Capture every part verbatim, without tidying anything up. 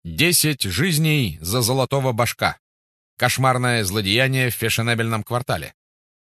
Десять жизней за золотого башка. Кошмарное злодеяние в фешенебельном квартале.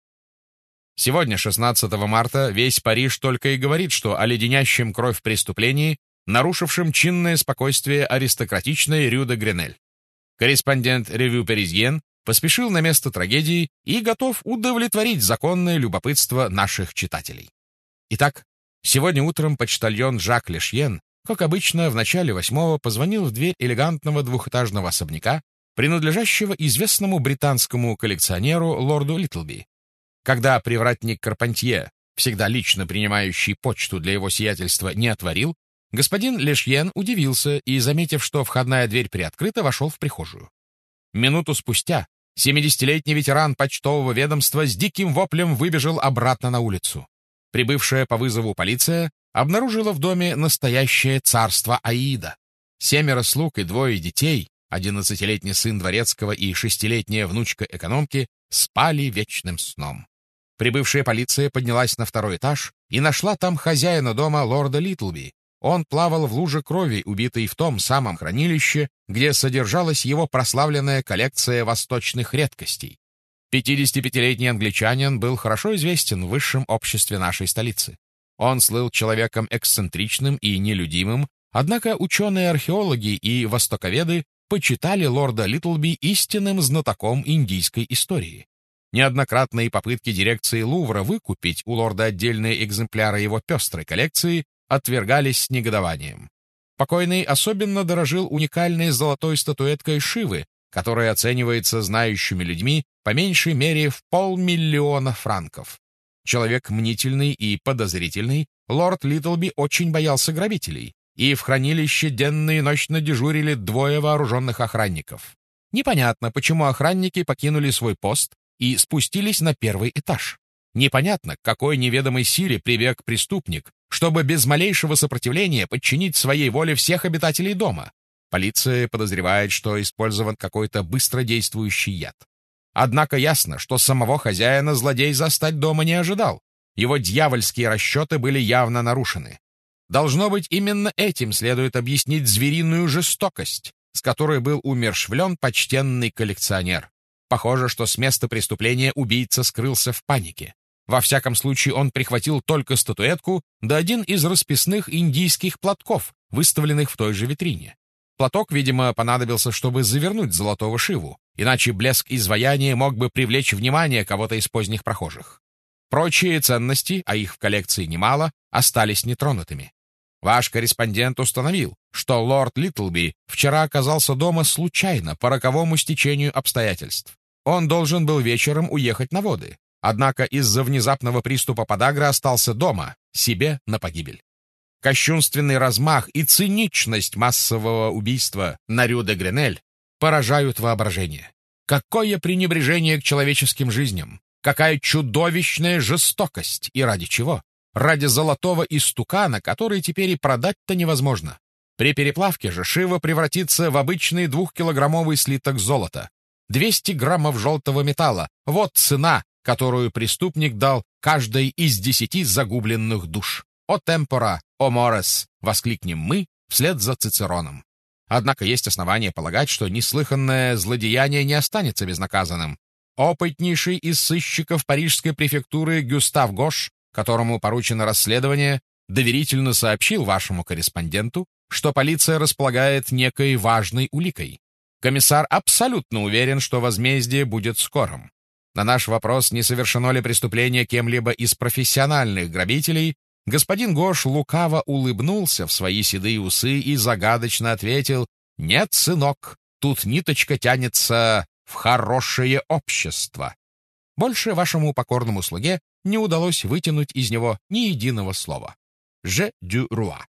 Сегодня, шестнадцатого марта, весь Париж только и говорит, что о леденящем кровь преступлении, нарушившем чинное спокойствие аристократичной Рю де Гренель. Корреспондент «Ревю Паризьен» поспешил на место трагедии и готов удовлетворить законное любопытство наших читателей. Итак, сегодня утром почтальон Жак Лешьен, как обычно, в начале восьмого позвонил в дверь элегантного двухэтажного особняка, принадлежащего известному британскому коллекционеру лорду Литлби. Когда привратник Карпантье, всегда лично принимающий почту для его сиятельства, не отворил, господин Лешьен удивился и, заметив, что входная дверь приоткрыта, вошел в прихожую. Минуту спустя семидесятилетний ветеран почтового ведомства с диким воплем выбежал обратно на улицу. Прибывшая по вызову полиция обнаружила в доме настоящее царство Аида. Семеро слуг и двое детей, одиннадцатилетний сын дворецкого и шестилетняя внучка экономки, спали вечным сном. Прибывшая полиция поднялась на второй этаж и нашла там хозяина дома лорда Литлби. Он плавал в луже крови, убитый в том самом хранилище, где содержалась его прославленная коллекция восточных редкостей. пятидесятипятилетний англичанин был хорошо известен в высшем обществе нашей столицы. Он слыл человеком эксцентричным и нелюдимым, однако ученые-археологи и востоковеды почитали лорда Литлби истинным знатоком индийской истории. Неоднократные попытки дирекции Лувра выкупить у лорда отдельные экземпляры его пестрой коллекции отвергались с негодованием. Покойный особенно дорожил уникальной золотой статуэткой Шивы, которая оценивается знающими людьми по меньшей мере в полмиллиона франков. Человек мнительный и подозрительный, лорд Литлби очень боялся грабителей, и в хранилище денно и ночно дежурили двое вооруженных охранников. Непонятно, почему охранники покинули свой пост и спустились на первый этаж. Непонятно, к какой неведомой силе прибег преступник, чтобы без малейшего сопротивления подчинить своей воле всех обитателей дома. Полиция подозревает, что использован какой-то быстродействующий яд. Однако ясно, что самого хозяина злодей застать дома не ожидал. Его дьявольские расчеты были явно нарушены. Должно быть, именно этим следует объяснить звериную жестокость, с которой был умерщвлен почтенный коллекционер. Похоже, что с места преступления убийца скрылся в панике. Во всяком случае, он прихватил только статуэтку да один из расписных индийских платков, выставленных в той же витрине. Платок, видимо, понадобился, чтобы завернуть золотого Шиву, иначе блеск изваяния мог бы привлечь внимание кого-то из поздних прохожих. Прочие ценности, а их в коллекции немало, остались нетронутыми. Ваш корреспондент установил, что лорд Литлби вчера оказался дома случайно по роковому стечению обстоятельств. Он должен был вечером уехать на воды, однако из-за внезапного приступа подагры остался дома, себе на погибель. Кощунственный размах и циничность массового убийства на Рю де Гренель поражают воображение. Какое пренебрежение к человеческим жизням! Какая чудовищная жестокость! И ради чего? Ради золотого истукана, который теперь и продать-то невозможно. При переплавке же Шива превратится в обычный двухкилограммовый слиток золота. двести граммов желтого металла — вот цена, которую преступник дал каждой из десяти загубленных душ. «О темпора, о морес!» — воскликнем мы вслед за Цицероном. Однако есть основания полагать, что неслыханное злодеяние не останется безнаказанным. Опытнейший из сыщиков парижской префектуры Гюстав Гош, которому поручено расследование, доверительно сообщил вашему корреспонденту, что полиция располагает некой важной уликой. Комиссар абсолютно уверен, что возмездие будет скорым. На наш вопрос, не совершено ли преступление кем-либо из профессиональных грабителей, господин Гош лукаво улыбнулся в свои седые усы и загадочно ответил: «Нет, сынок, тут ниточка тянется в хорошее общество». Больше вашему покорному слуге не удалось вытянуть из него ни единого слова. Же дю руа.